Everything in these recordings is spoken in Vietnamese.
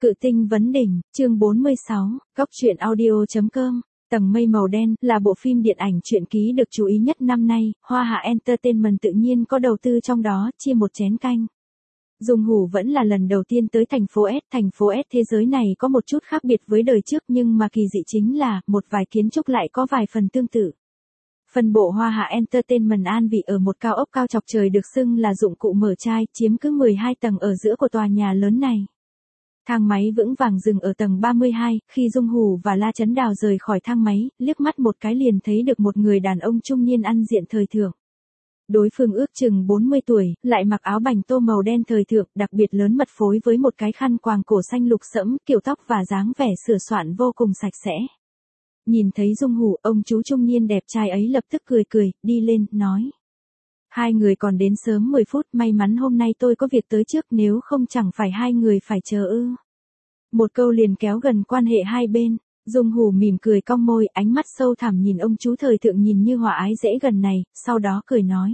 Cự tinh vấn đỉnh, chương 46, góc truyện audio.com. Tầng mây màu đen là bộ phim điện ảnh truyện ký được chú ý nhất năm nay, Hoa Hạ Entertainment tự nhiên có đầu tư trong đó, chia một chén canh. Dung Hủ vẫn là lần đầu tiên tới thành phố S thế giới này có một chút khác biệt với đời trước nhưng mà kỳ dị chính là, một vài kiến trúc lại có vài phần tương tự. Phân bộ Hoa Hạ Entertainment an vị ở một cao ốc cao chọc trời được xưng là dụng cụ mở chai, chiếm cứ 12 tầng ở giữa của tòa nhà lớn này. Thang máy vững vàng dừng ở tầng 32, khi Dung Hủ và La Chấn Đào rời khỏi thang máy, liếc mắt một cái liền thấy được một người đàn ông trung niên ăn diện thời thượng. Đối phương ước chừng 40 tuổi, lại mặc áo bành tô màu đen thời thượng, đặc biệt lớn mật phối với một cái khăn quàng cổ xanh lục sẫm, kiểu tóc và dáng vẻ sửa soạn vô cùng sạch sẽ. Nhìn thấy Dung Hủ, ông chú trung niên đẹp trai ấy lập tức cười, đi lên, nói. Hai người còn đến sớm 10 phút, may mắn hôm nay tôi có việc tới trước, nếu không chẳng phải hai người phải chờ ư. Một câu liền kéo gần quan hệ hai bên. Dung Hủ mỉm cười cong môi, ánh mắt sâu thẳm nhìn ông chú thời thượng nhìn như hòa ái dễ gần này, sau đó cười nói.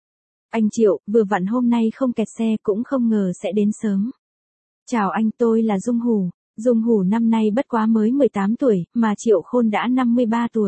Anh Triệu, vừa vặn hôm nay không kẹt xe, cũng không ngờ sẽ đến sớm. Chào anh, tôi là Dung Hủ. Dung Hủ năm nay bất quá mới 18 tuổi, mà Triệu Khôn đã 53 tuổi.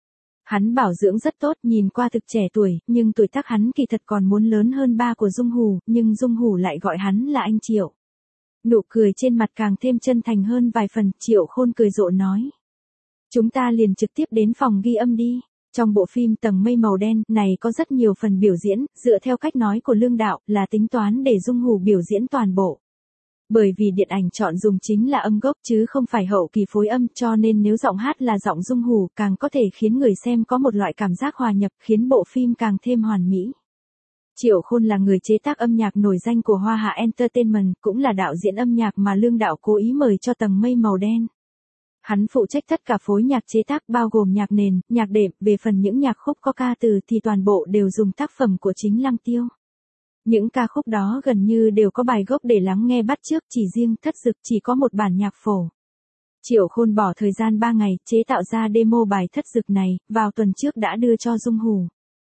Hắn bảo dưỡng rất tốt, nhìn qua thực trẻ tuổi, nhưng tuổi tác hắn kỳ thật còn muốn lớn hơn ba của Dung Hủ, nhưng Dung Hủ lại gọi hắn là anh Triệu. Nụ cười trên mặt càng thêm chân thành hơn vài phần, Triệu Khôn cười rộ nói. Chúng ta liền trực tiếp đến phòng ghi âm đi. Trong bộ phim Tầng mây màu đen này có rất nhiều phần biểu diễn, dựa theo cách nói của Lương Đạo, là tính toán để Dung Hủ biểu diễn toàn bộ. Bởi vì điện ảnh chọn dùng chính là âm gốc chứ không phải hậu kỳ phối âm, cho nên nếu giọng hát là giọng Dung Hủ càng có thể khiến người xem có một loại cảm giác hòa nhập, khiến bộ phim càng thêm hoàn mỹ. Triệu Khôn là người chế tác âm nhạc nổi danh của Hoa Hạ Entertainment, cũng là đạo diễn âm nhạc mà Lương Đạo cố ý mời cho Tầng mây màu đen. Hắn phụ trách tất cả phối nhạc chế tác bao gồm nhạc nền, nhạc đệm, về phần những nhạc khúc có ca từ thì toàn bộ đều dùng tác phẩm của chính Lăng Tiêu. Những ca khúc đó gần như đều có bài gốc để lắng nghe bắt chước, chỉ riêng Thất Dực chỉ có một bản nhạc phổ. Triệu Khôn bỏ thời gian 3 ngày chế tạo ra demo bài Thất Dực này, vào tuần trước đã đưa cho Dung Hủ.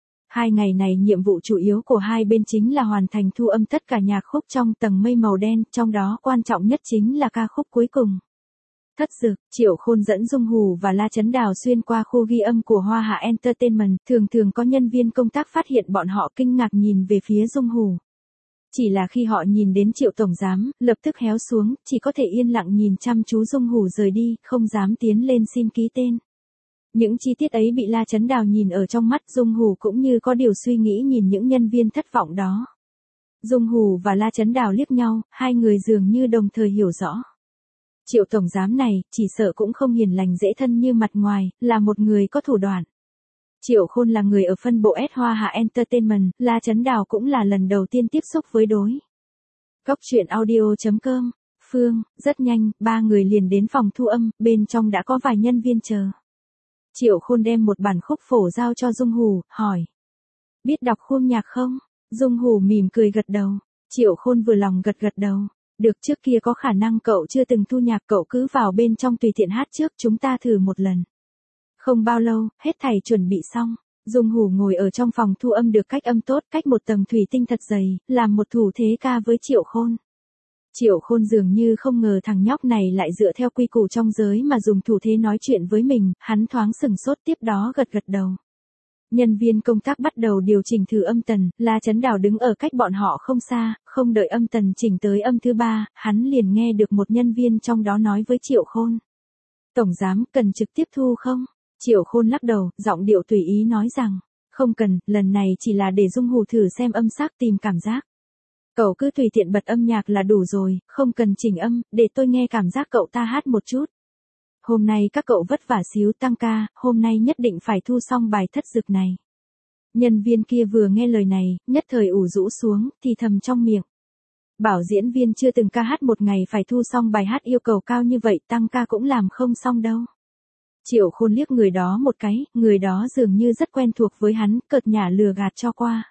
2 ngày này nhiệm vụ chủ yếu của hai bên chính là hoàn thành thu âm tất cả nhạc khúc trong Tầng mây màu đen, trong đó quan trọng nhất chính là ca khúc cuối cùng. Thất Dực, Triệu Khôn dẫn Dung Hủ và La Chấn Đào xuyên qua khu ghi âm của Hoa Hạ Entertainment, thường có nhân viên công tác phát hiện bọn họ kinh ngạc nhìn về phía Dung Hủ. Chỉ là khi họ nhìn đến Triệu Tổng Giám, lập tức héo xuống, chỉ có thể yên lặng nhìn chăm chú Dung Hủ rời đi, không dám tiến lên xin ký tên. Những chi tiết ấy bị La Chấn Đào nhìn ở trong mắt, Dung Hủ cũng như có điều suy nghĩ nhìn những nhân viên thất vọng đó. Dung Hủ và La Chấn Đào liếc nhau, hai người dường như đồng thời hiểu rõ. Triệu Tổng Giám này, chỉ sợ cũng không hiền lành dễ thân như mặt ngoài, là một người có thủ đoạn. Triệu Khôn là người ở phân bộ S Hoa Hạ Entertainment, La Chấn Đào cũng là lần đầu tiên tiếp xúc với đối. Góc truyện audio.com, Phương, rất nhanh, ba người liền đến phòng thu âm, bên trong đã có vài nhân viên chờ. Triệu Khôn đem một bản khúc phổ giao cho Dung Hủ, hỏi. Biết đọc khuôn nhạc không? Dung Hủ mỉm cười gật đầu. Triệu Khôn vừa lòng gật đầu. Được, trước kia có khả năng cậu chưa từng thu nhạc, cậu cứ vào bên trong tùy tiện hát trước, chúng ta thử một lần. Không bao lâu, hết thảy chuẩn bị xong. Dung Hủ ngồi ở trong phòng thu âm được cách âm tốt, cách một tầng thủy tinh thật dày, làm một thủ thế ca với Triệu Khôn. Triệu Khôn dường như không ngờ thằng nhóc này lại dựa theo quy củ trong giới mà dùng thủ thế nói chuyện với mình, hắn thoáng sừng sốt, tiếp đó gật đầu. Nhân viên công tác bắt đầu điều chỉnh thử âm tần, La Chấn Đào đứng ở cách bọn họ không xa, không đợi âm tần chỉnh tới âm thứ 3, hắn liền nghe được một nhân viên trong đó nói với Triệu Khôn. Tổng Giám, cần trực tiếp thu không? Triệu Khôn lắc đầu, giọng điệu tùy ý nói rằng, không cần, lần này chỉ là để Dung Hủ thử xem âm sắc tìm cảm giác. Cậu cứ tùy tiện bật âm nhạc là đủ rồi, không cần chỉnh âm, để tôi nghe cảm giác cậu ta hát một chút. Hôm nay các cậu vất vả xíu tăng ca, hôm nay nhất định phải thu xong bài Thất Dực này. Nhân viên kia vừa nghe lời này, nhất thời ủ rũ xuống, thì thầm trong miệng. Bảo diễn viên chưa từng ca hát một ngày phải thu xong bài hát yêu cầu cao như vậy, tăng ca cũng làm không xong đâu. Triệu Khôn liếc người đó một cái, người đó dường như rất quen thuộc với hắn, cợt nhả lừa gạt cho qua.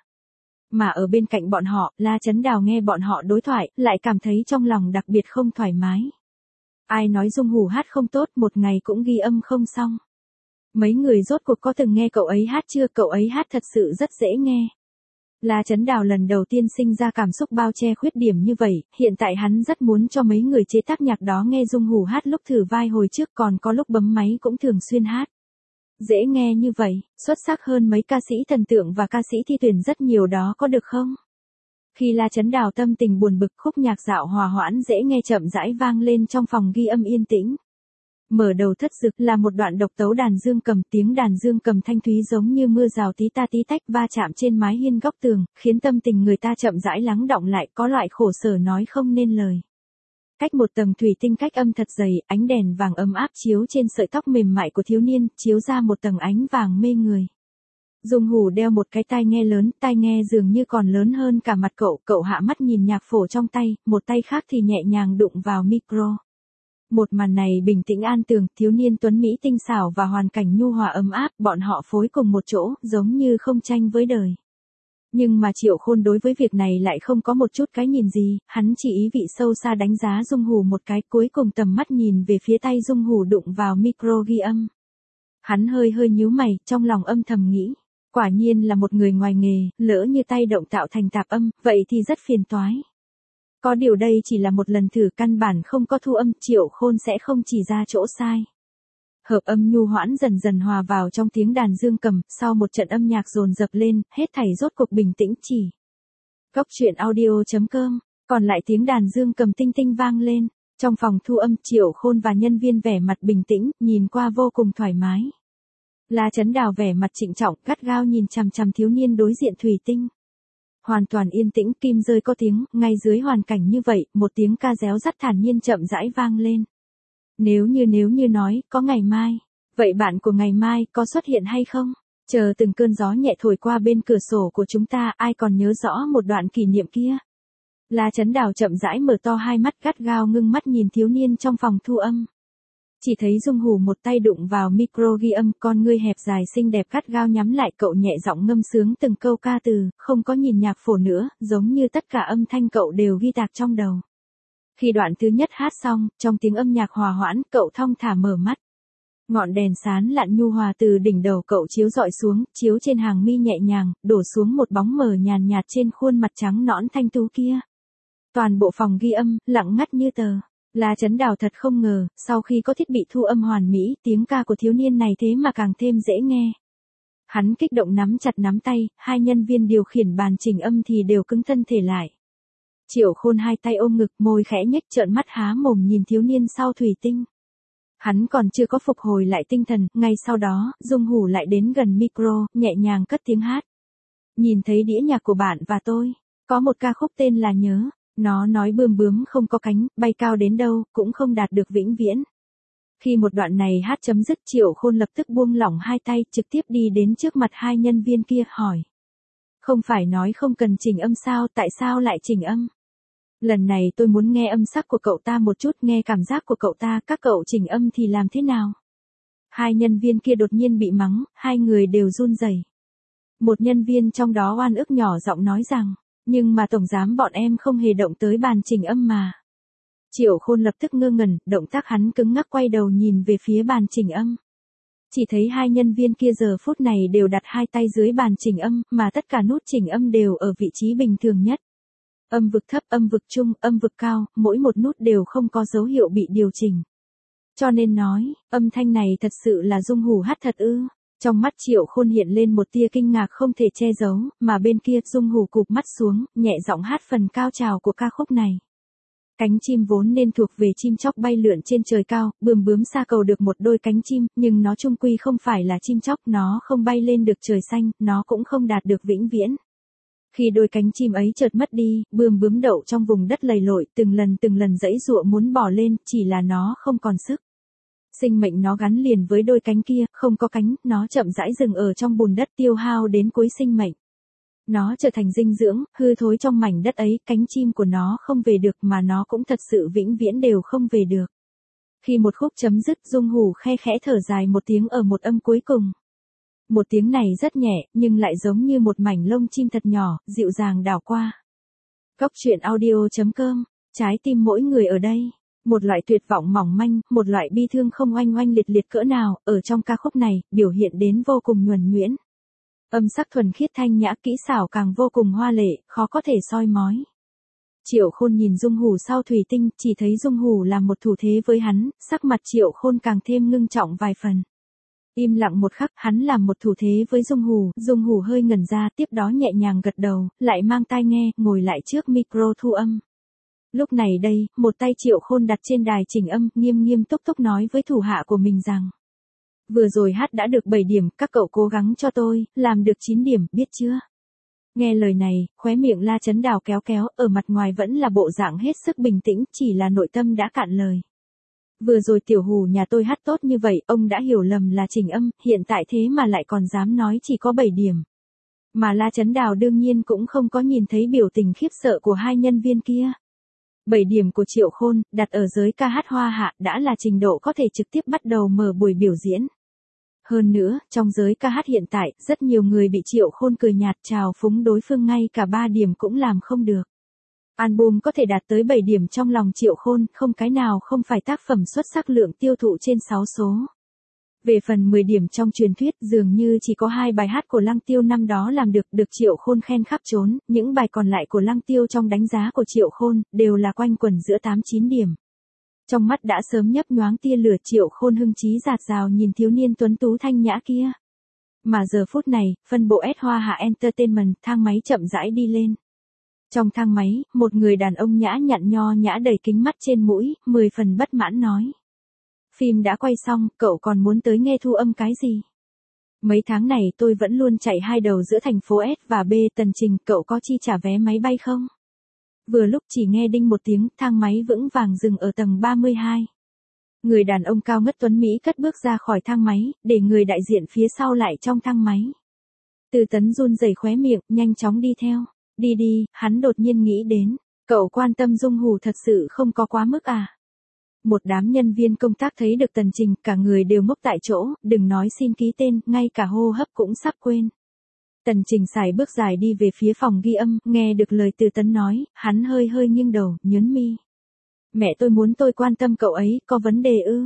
Mà ở bên cạnh bọn họ, La Chấn Đào nghe bọn họ đối thoại, lại cảm thấy trong lòng đặc biệt không thoải mái. Ai nói Dung Hủ hát không tốt, một ngày cũng ghi âm không xong. Mấy người rốt cuộc có từng nghe cậu ấy hát chưa, cậu ấy hát thật sự rất dễ nghe. La Chấn Đào lần đầu tiên sinh ra cảm xúc bao che khuyết điểm như vậy, hiện tại hắn rất muốn cho mấy người chế tác nhạc đó nghe Dung Hủ hát lúc thử vai hồi trước, còn có lúc bấm máy cũng thường xuyên hát. Dễ nghe như vậy, xuất sắc hơn mấy ca sĩ thần tượng và ca sĩ thi tuyển rất nhiều đó có được không? Khi La Chấn Đào tâm tình buồn bực, khúc nhạc dạo hòa hoãn dễ nghe chậm rãi vang lên trong phòng ghi âm yên tĩnh. Mở đầu thất dực là một đoạn độc tấu đàn dương cầm, tiếng đàn dương cầm thanh thúy giống như mưa rào tí ta tí tách va chạm trên mái hiên góc tường, khiến tâm tình người ta chậm rãi lắng đọng lại, có loại khổ sở nói không nên lời. Cách một tầng thủy tinh cách âm thật dày, ánh đèn vàng ấm áp chiếu trên sợi tóc mềm mại của thiếu niên, chiếu ra một tầng ánh vàng mê người. Dung Hủ đeo một cái tai nghe lớn, tai nghe dường như còn lớn hơn cả mặt cậu hạ mắt nhìn nhạc phổ trong tay, một tay khác thì nhẹ nhàng đụng vào micro. Một màn này bình tĩnh an tường, thiếu niên tuấn mỹ tinh xảo và hoàn cảnh nhu hòa ấm áp, bọn họ phối cùng một chỗ, giống như không tranh với đời. Nhưng mà Triệu Khôn đối với việc này lại không có một chút cái nhìn gì, hắn chỉ ý vị sâu xa đánh giá Dung Hủ một cái, cuối cùng tầm mắt nhìn về phía tay Dung Hủ đụng vào micro ghi âm. Hắn hơi nhíu mày, trong lòng âm thầm nghĩ, quả nhiên là một người ngoài nghề, lỡ như tay động tạo thành tạp âm, vậy thì rất phiền toái. Có điều đây chỉ là một lần thử, căn bản không có thu âm, Triệu Khôn sẽ không chỉ ra chỗ sai. Hợp âm nhu hoãn dần dần hòa vào trong tiếng đàn dương cầm, sau một trận âm nhạc dồn dập lên, hết thảy rốt cuộc bình tĩnh chỉ. Góc truyện audio.com, còn lại tiếng đàn dương cầm tinh tinh vang lên. Trong phòng thu âm, Triệu Khôn và nhân viên vẻ mặt bình tĩnh, nhìn qua vô cùng thoải mái. La Chấn Đào vẻ mặt trịnh trọng, gắt gao nhìn chằm chằm thiếu niên đối diện thủy tinh. Hoàn toàn yên tĩnh, kim rơi có tiếng, ngay dưới hoàn cảnh như vậy, một tiếng ca réo rắt thản nhiên chậm rãi vang lên. Nếu như nói, có ngày mai, vậy bạn của ngày mai có xuất hiện hay không? Chờ từng cơn gió nhẹ thổi qua bên cửa sổ của chúng ta, ai còn nhớ rõ một đoạn kỷ niệm kia? La Chấn Đào chậm rãi mở to hai mắt, gắt gao ngưng mắt nhìn thiếu niên trong phòng thu âm. Chỉ thấy Dung Hủ một tay đụng vào micro ghi âm, con ngươi hẹp dài xinh đẹp gắt gao nhắm lại, cậu nhẹ giọng ngâm sướng từng câu ca từ, không có nhìn nhạc phổ nữa, giống như tất cả âm thanh cậu đều ghi tạc trong đầu. Khi đoạn thứ nhất hát xong, trong tiếng âm nhạc hòa hoãn, cậu thong thả mở mắt. Ngọn đèn sáng lạn nhu hòa từ đỉnh đầu cậu chiếu rọi xuống, chiếu trên hàng mi nhẹ nhàng, đổ xuống một bóng mờ nhàn nhạt trên khuôn mặt trắng nõn thanh tú kia. Toàn bộ phòng ghi âm, lặng ngắt như tờ. La Chấn Đào thật không ngờ, sau khi có thiết bị thu âm hoàn mỹ, tiếng ca của thiếu niên này thế mà càng thêm dễ nghe. Hắn kích động nắm chặt nắm tay, hai nhân viên điều khiển bàn chỉnh âm thì đều cứng thân thể lại. Triệu Khôn hai tay ôm ngực, môi khẽ nhếch, trợn mắt há mồm nhìn thiếu niên sau thủy tinh. Hắn còn chưa có phục hồi lại tinh thần, ngay sau đó, Dung Hủ lại đến gần micro, nhẹ nhàng cất tiếng hát. Nhìn thấy đĩa nhạc của bạn và tôi, có một ca khúc tên là Nhớ. Nó nói bướm bướm không có cánh, bay cao đến đâu, cũng không đạt được vĩnh viễn. Khi một đoạn này hát chấm dứt, Triệu Khôn lập tức buông lỏng hai tay, trực tiếp đi đến trước mặt hai nhân viên kia, hỏi. Không phải nói không cần chỉnh âm sao, tại sao lại chỉnh âm? Lần này tôi muốn nghe âm sắc của cậu ta một chút, nghe cảm giác của cậu ta, các cậu chỉnh âm thì làm thế nào? Hai nhân viên kia đột nhiên bị mắng, hai người đều run rẩy. Một nhân viên trong đó oan ức nhỏ giọng nói rằng, nhưng mà tổng giám bọn em không hề động tới bàn chỉnh âm mà. Triệu Khôn lập tức ngơ ngẩn, động tác hắn cứng ngắc quay đầu nhìn về phía bàn chỉnh âm. Chỉ thấy hai nhân viên kia giờ phút này đều đặt hai tay dưới bàn chỉnh âm, mà tất cả nút chỉnh âm đều ở vị trí bình thường nhất. Âm vực thấp, âm vực trung, âm vực cao, mỗi một nút đều không có dấu hiệu bị điều chỉnh. Cho nên nói, âm thanh này thật sự là Dung Hủ hát thật ư? Trong mắt Triệu Khôn hiện lên một tia kinh ngạc không thể che giấu, mà bên kia Dung Hủ cụp mắt xuống, nhẹ giọng hát phần cao trào của ca khúc này. Cánh chim vốn nên thuộc về chim chóc bay lượn trên trời cao, bướm bướm xa cầu được một đôi cánh chim, nhưng nó chung quy không phải là chim chóc, nó không bay lên được trời xanh, nó cũng không đạt được vĩnh viễn. Khi đôi cánh chim ấy chợt mất đi, bướm bướm đậu trong vùng đất lầy lội, từng lần giãy giụa muốn bò lên, chỉ là nó không còn sức. Sinh mệnh nó gắn liền với đôi cánh kia, không có cánh, nó chậm rãi dừng ở trong bùn đất tiêu hao đến cuối sinh mệnh. Nó trở thành dinh dưỡng, hư thối trong mảnh đất ấy, cánh chim của nó không về được mà nó cũng thật sự vĩnh viễn đều không về được. Khi một khúc chấm dứt, Dung Hủ khe khẽ thở dài một tiếng ở một âm cuối cùng. Một tiếng này rất nhẹ, nhưng lại giống như một mảnh lông chim thật nhỏ, dịu dàng đảo qua. Góc truyện audio.com, trái tim mỗi người ở đây. Một loại tuyệt vọng mỏng manh, một loại bi thương không oanh oanh liệt liệt cỡ nào, ở trong ca khúc này, biểu hiện đến vô cùng nhuần nhuyễn. Âm sắc thuần khiết thanh nhã, kỹ xảo càng vô cùng hoa lệ, khó có thể soi mói. Triệu Khôn nhìn Dung Hủ sau thủy tinh, chỉ thấy Dung Hủ làm một thủ thế với hắn, sắc mặt Triệu Khôn càng thêm ngưng trọng vài phần. Im lặng một khắc, hắn làm một thủ thế với Dung Hủ hơi ngẩn ra, tiếp đó nhẹ nhàng gật đầu, lại mang tai nghe, ngồi lại trước micro thu âm. Lúc này đây, một tay Triệu Khôn đặt trên đài chỉnh âm, nghiêm nghiêm túc túc nói với thủ hạ của mình rằng: vừa rồi hát đã được 7 điểm, các cậu cố gắng cho tôi, làm được 9 điểm, biết chưa? Nghe lời này, khóe miệng La Chấn Đào kéo kéo, ở mặt ngoài vẫn là bộ dạng hết sức bình tĩnh, chỉ là nội tâm đã cạn lời. Vừa rồi tiểu Hủ nhà tôi hát tốt như vậy, ông đã hiểu lầm là chỉnh âm, hiện tại thế mà lại còn dám nói chỉ có 7 điểm. Mà La Chấn Đào đương nhiên cũng không có nhìn thấy biểu tình khiếp sợ của hai nhân viên kia. 7 điểm của Triệu Khôn, đặt ở giới ca hát Hoa Hạ, đã là trình độ có thể trực tiếp bắt đầu mở buổi biểu diễn. Hơn nữa, trong giới ca hát hiện tại, rất nhiều người bị Triệu Khôn cười nhạt trào phúng đối phương, ngay cả 3 điểm cũng làm không được. Album có thể đạt tới 7 điểm trong lòng Triệu Khôn, không cái nào không phải tác phẩm xuất sắc, lượng tiêu thụ trên 6 số. Về phần 10 điểm trong truyền thuyết, dường như chỉ có 2 bài hát của Lăng Tiêu năm đó làm được Triệu Khôn khen khắp trốn, những bài còn lại của Lăng Tiêu trong đánh giá của Triệu Khôn, đều là quanh quẩn giữa 8-9 điểm. Trong mắt đã sớm nhấp nhoáng tia lửa, Triệu Khôn hưng trí dạt dào nhìn thiếu niên tuấn tú thanh nhã kia. Mà giờ phút này, phân bộ S Hoa Hạ Entertainment, thang máy chậm rãi đi lên. Trong thang máy, một người đàn ông nhã nhặn nho nhã đầy kính mắt trên mũi, 10 phần bất mãn nói: phim đã quay xong, cậu còn muốn tới nghe thu âm cái gì? Mấy tháng này tôi vẫn luôn chạy hai đầu giữa thành phố S và B tần trình, cậu có chi trả vé máy bay không? Vừa lúc chỉ nghe đinh một tiếng, thang máy vững vàng dừng ở tầng 32. Người đàn ông cao ngất tuấn Mỹ cất bước ra khỏi thang máy, để người đại diện phía sau lại trong thang máy. Từ Tấn run rẩy khóe miệng, nhanh chóng đi theo. Đi đi, hắn đột nhiên nghĩ đến, cậu quan tâm Dung Hủ thật sự không có quá mức à? Một đám nhân viên công tác thấy được tần trình, cả người đều ngốc tại chỗ, đừng nói xin ký tên, ngay cả hô hấp cũng sắp quên. Tần trình xài bước dài đi về phía phòng ghi âm, nghe được lời Từ Tấn nói, hắn hơi hơi nghiêng đầu, nhớn mi. Mẹ tôi muốn tôi quan tâm cậu ấy, có vấn đề ư?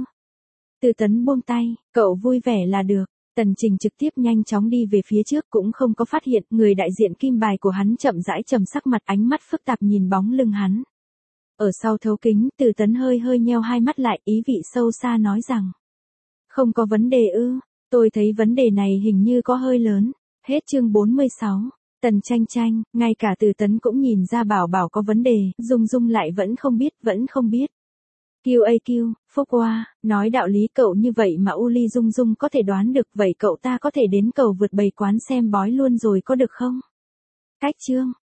Từ Tấn buông tay, cậu vui vẻ là được. Tần trình trực tiếp nhanh chóng đi về phía trước, cũng không có phát hiện, người đại diện kim bài của hắn chậm rãi trầm sắc mặt, ánh mắt phức tạp nhìn bóng lưng hắn. Ở sau thấu kính, Từ Tấn hơi hơi nheo hai mắt lại, ý vị sâu xa nói rằng: không có vấn đề ư? Tôi thấy vấn đề này hình như có hơi lớn. Hết chương 46. Tần Tranh, ngay cả Từ Tấn cũng nhìn ra Bảo có vấn đề, Dung lại vẫn không biết. QAQ, Phúc Hoa, nói đạo lý cậu như vậy mà Uli Dung có thể đoán được, vậy cậu ta có thể đến cầu vượt bầy quán xem bói luôn rồi có được không? Cách chương.